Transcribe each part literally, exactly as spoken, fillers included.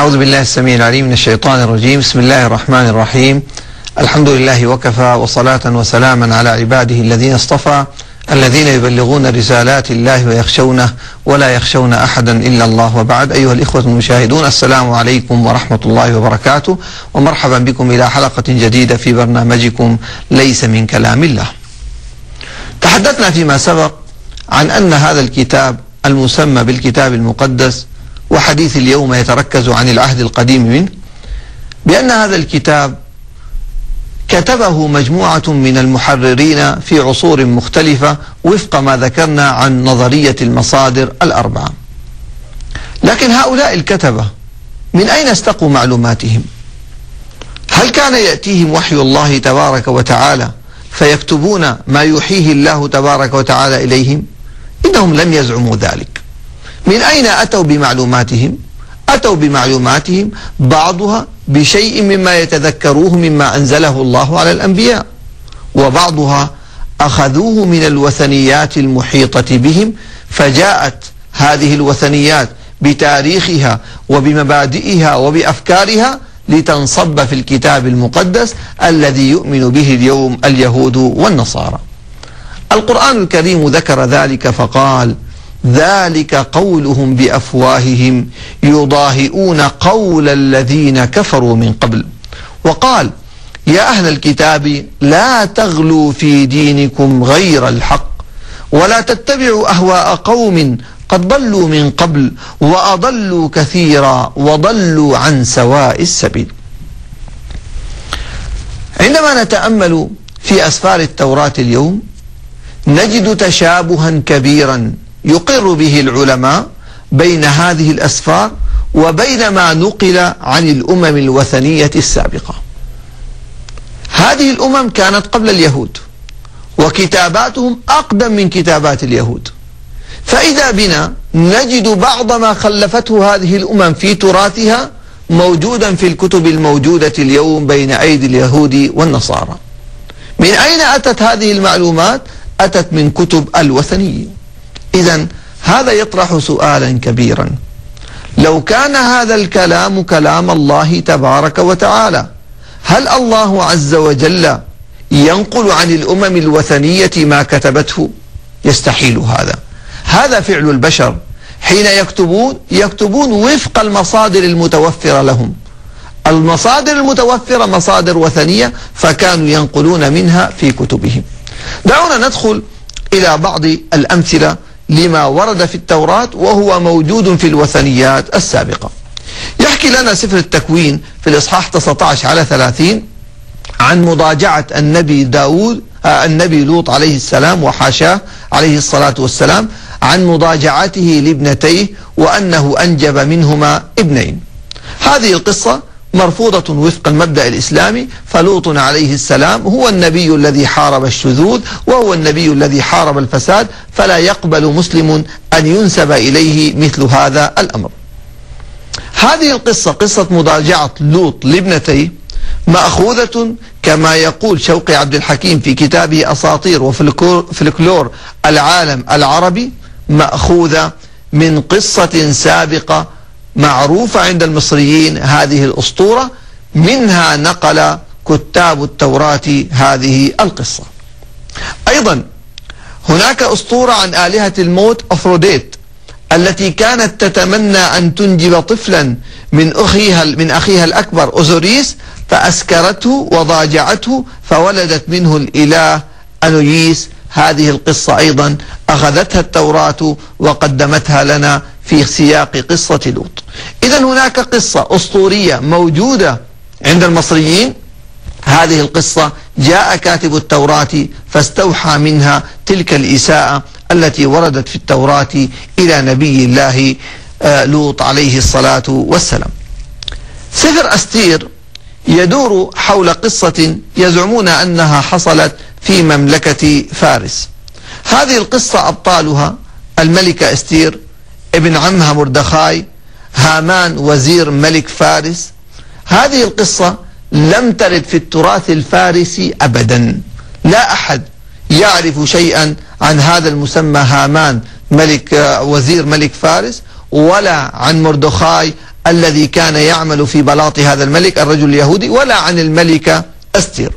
أعوذ بالله السميع العليم من الشيطان الرجيم. بسم الله الرحمن الرحيم. الحمد لله وكفى، وصلاة وسلاما على عباده الذين اصطفى، الذين يبلغون رسالات الله ويخشونه ولا يخشون أحدا إلا الله. وبعد، أيها الإخوة المشاهدون، السلام عليكم ورحمة الله وبركاته، ومرحبا بكم إلى حلقة جديدة في برنامجكم ليس من كلام الله. تحدثنا فيما سبق عن أن هذا الكتاب المسمى بالكتاب المقدس، وحديث اليوم يتركز عن العهد القديم منه، بأن هذا الكتاب كتبه مجموعة من المحررين في عصور مختلفة وفق ما ذكرنا عن نظرية المصادر الأربعة. لكن هؤلاء الكتبة من أين استقوا معلوماتهم؟ هل كان يأتيهم وحي الله تبارك وتعالى فيكتبون ما يوحيه الله تبارك وتعالى إليهم؟ إنهم لم يزعموا ذلك. من أين أتوا بمعلوماتهم؟ أتوا بمعلوماتهم بعضها بشيء مما يتذكروه مما أنزله الله على الأنبياء، وبعضها أخذوه من الوثنيات المحيطة بهم، فجاءت هذه الوثنيات بتاريخها وبمبادئها وبأفكارها لتنصب في الكتاب المقدس الذي يؤمن به اليوم اليهود والنصارى. القرآن الكريم ذكر ذلك فقال: ذلك قولهم بأفواههم يضاهئون قول الذين كفروا من قبل. وقال: يا أهل الكتاب لا تغلوا في دينكم غير الحق، ولا تتبعوا أهواء قوم قد ضلوا من قبل وأضلوا كثيرا وضلوا عن سواء السبيل. عندما نتأمل في أسفار التوراة اليوم نجد تشابها كبيرا يقر به العلماء بين هذه الأسفار وبين ما نقل عن الأمم الوثنية السابقة. هذه الأمم كانت قبل اليهود، وكتاباتهم أقدم من كتابات اليهود، فإذا بنا نجد بعض ما خلفته هذه الأمم في تراثها موجودا في الكتب الموجودة اليوم بين أيدي اليهود والنصارى. من أين أتت هذه المعلومات؟ أتت من كتب الوثنيين. إذن هذا يطرح سؤالا كبيرا: لو كان هذا الكلام كلام الله تبارك وتعالى، هل الله عز وجل ينقل عن الأمم الوثنية ما كتبته؟ يستحيل هذا. هذا فعل البشر، حين يكتبون يكتبون وفق المصادر المتوفرة لهم. المصادر المتوفرة مصادر وثنية، فكانوا ينقلون منها في كتبهم. دعونا ندخل إلى بعض الأمثلة لما ورد في التوراة وهو موجود في الوثنيات السابقة. يحكي لنا سفر التكوين في الإصحاح تسعة عشر على ثلاثين عن مضاجعة النبي داود آه النبي لوط عليه السلام وحاشاه عليه الصلاة والسلام، عن مضاجعته لابنتيه وأنه أنجب منهما ابنين. هذه القصة مرفوضة وفق المبدأ الإسلامي، فلوط عليه السلام هو النبي الذي حارب الشذوذ، وهو النبي الذي حارب الفساد، فلا يقبل مسلم أن ينسب إليه مثل هذا الأمر. هذه القصة، قصة مضاجعة لوط لابنتيه، مأخوذة كما يقول شوقي عبد الحكيم في كتابه أساطير وفلكلور العالم العربي، مأخوذة من قصة سابقة معروفة عند المصريين، هذه الأسطورة، منها نقل كتاب التوراة هذه القصة. أيضا هناك أسطورة عن آلهة الموت أفروديت، التي كانت تتمنى أن تنجب طفلا من أخيها من أخيها الأكبر أوزوريس، فأسكرته وضاجعته فولدت منه الإله أنويس. هذه القصة أيضا أخذتها التوراة وقدمتها لنا في سياق قصة لوط. إذن هناك قصة أسطورية موجودة عند المصريين، هذه القصة جاء كاتب التوراة فاستوحى منها تلك الإساءة التي وردت في التوراة إلى نبي الله لوط عليه الصلاة والسلام. سفر أستير يدور حول قصة يزعمون أنها حصلت في مملكة فارس. هذه القصة أبطالها الملكة أستير، ابن عمها مردخاي، هامان وزير ملك فارس. هذه القصة لم ترد في التراث الفارسي أبدا، لا أحد يعرف شيئا عن هذا المسمى هامان ملك وزير ملك فارس، ولا عن مردخاي الذي كان يعمل في بلاط هذا الملك الرجل اليهودي، ولا عن الملكة أستير.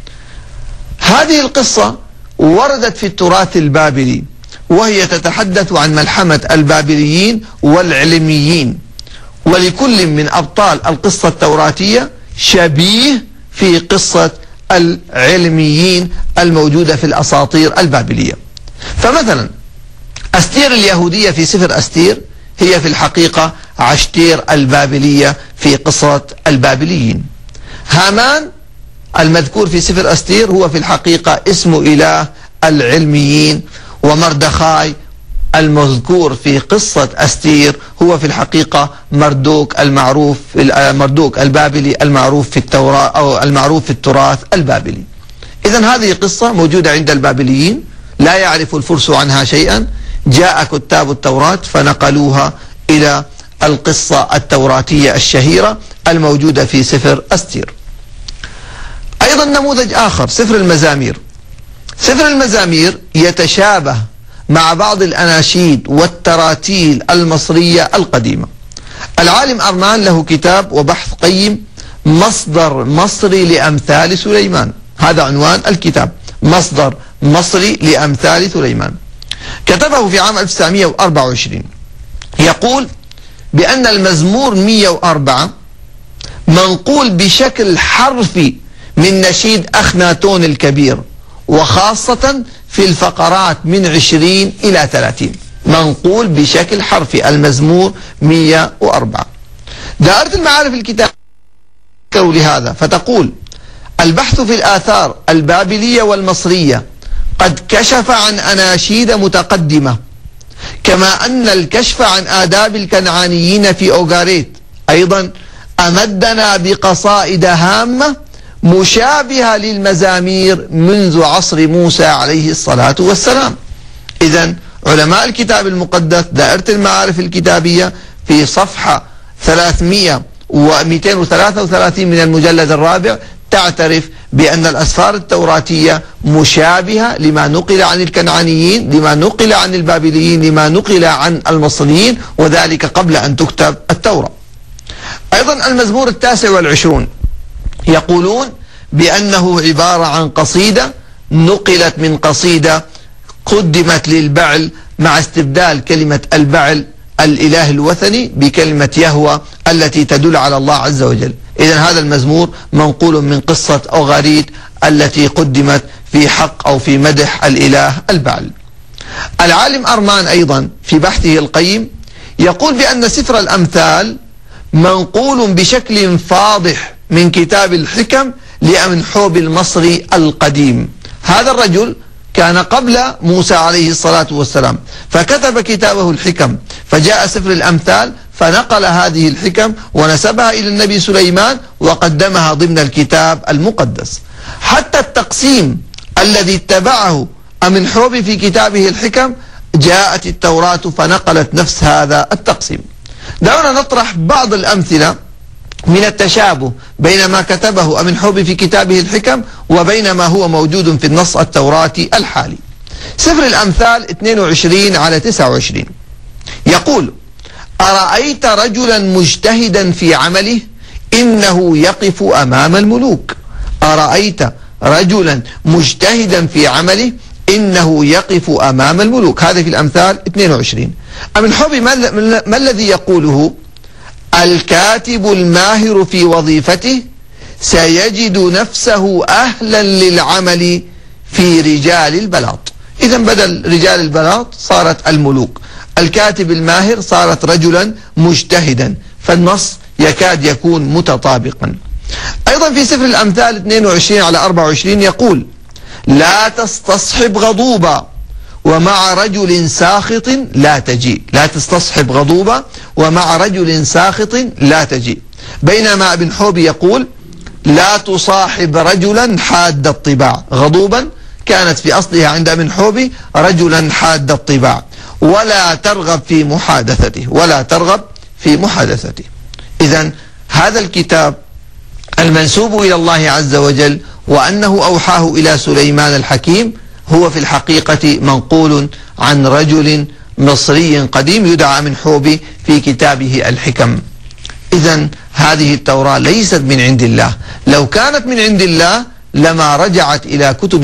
هذه القصة وردت في التراث البابلي، وهي تتحدث عن ملحمة البابليين والعلميين، ولكل من أبطال القصة التوراتية شبيه في قصة العلميين الموجودة في الأساطير البابلية. فمثلا أستير اليهودية في سفر أستير هي في الحقيقة عشتير البابلية في قصة البابليين. هامان المذكور في سفر أستير هو في الحقيقة اسم إله العلميين، ومردخاي المذكور في قصة أستير هو في الحقيقة مردوك المعروف مردوك البابلي المعروف في التوراة أو المعروف في التراث البابلي. إذن هذه قصة موجودة عند البابليين، لا يعرف الفرس عنها شيئا، جاء كتاب التوراة فنقلوها إلى القصة التوراتية الشهيرة الموجودة في سفر أستير. أيضا نموذج آخر سفر المزامير. سفر المزامير يتشابه مع بعض الأناشيد والتراتيل المصرية القديمة. العالم أرمان له كتاب وبحث قيم مصدر مصري لأمثال سليمان، هذا عنوان الكتاب، مصدر مصري لأمثال سليمان. كتبه في عام ألف وتسعمئة وأربعة وعشرين، يقول بأن المزمور مئة وأربعة منقول بشكل حرفي من نشيد أخناتون الكبير، وخاصة في الفقرات من عشرين إلى ثلاثين، منقول بشكل حرفي المزمور مئة وأربعة. دائرة المعارف الكتاب لهذا فتقول: البحث في الآثار البابلية والمصرية قد كشف عن أناشيد متقدمة، كما أن الكشف عن آداب الكنعانيين في أوغاريت أيضا أمدنا بقصائد هامة مشابهة للمزامير منذ عصر موسى عليه الصلاة والسلام. إذن علماء الكتاب المقدس دائرة المعارف الكتابية في صفحة ثلاثمئة ومئتين وثلاثة وثلاثين من المجلد الرابع تعترف بأن الأسفار التوراتية مشابهة لما نقل عن الكنعانيين، لما نقل عن البابليين، لما نقل عن المصريين، وذلك قبل أن تكتب التوراة. أيضا المزمور التاسع والعشرون يقولون بأنه عبارة عن قصيدة نقلت من قصيدة قدمت للبعل مع استبدال كلمة البعل الإله الوثني بكلمة يهوى التي تدل على الله عز وجل. إذن هذا المزمور منقول من قصة أوغاريت التي قدمت في حق أو في مدح الإله البعل. العالم أرمان أيضا في بحثه القيم يقول بأن سفر الأمثال منقول بشكل فاضح من كتاب الحكم لأمنحوب المصري القديم. هذا الرجل كان قبل موسى عليه الصلاة والسلام، فكتب كتابه الحكم، فجاء سفر الأمثال فنقل هذه الحكم ونسبها إلى النبي سليمان وقدمها ضمن الكتاب المقدس. حتى التقسيم الذي اتبعه أمنحوب في كتابه الحكم جاءت التوراة فنقلت نفس هذا التقسيم. دعونا نطرح بعض الأمثلة من التشابه بين ما كتبه أمنحوب في كتابه الحكم وبين ما هو موجود في النص التوراتي الحالي. سفر الأمثال اثنين وعشرين على تسعة وعشرين يقول: أرأيت رجلا مجتهدا في عمله إنه يقف أمام الملوك. أرأيت رجلا مجتهدا في عمله إنه يقف أمام الملوك. هذا في الأمثال اثنين وعشرين. أمنحوب ما, ما الذي يقوله؟ الكاتب الماهر في وظيفته سيجد نفسه أهلا للعمل في رجال البلاط. إذا بدل رجال البلاط صارت الملوك، الكاتب الماهر صارت رجلا مجتهدا، فالنص يكاد يكون متطابقا. أيضا في سفر الأمثال اثنين وعشرين على أربعة وعشرين يقول: لا تستصحب غضوبا ومع رجل ساخط لا تجيء. لا تستصحب غضوبا ومع رجل ساخط لا تجيء. بينما ابن حوب يقول: لا تصاحب رجلا حاد الطباع. غضوبا كانت في أصلها عند ابن حوب رجلا حاد الطباع، ولا ترغب في محادثته، ولا ترغب في محادثته. إذن هذا الكتاب المنسوب إلى الله عز وجل وأنه أوحاه إلى سليمان الحكيم هو في الحقيقة منقول عن رجل مصري قديم يدعى أمنحوب في كتابه الحكم. إذن هذه التوراة ليست من عند الله. لو كانت من عند الله لما رجعت إلى كتب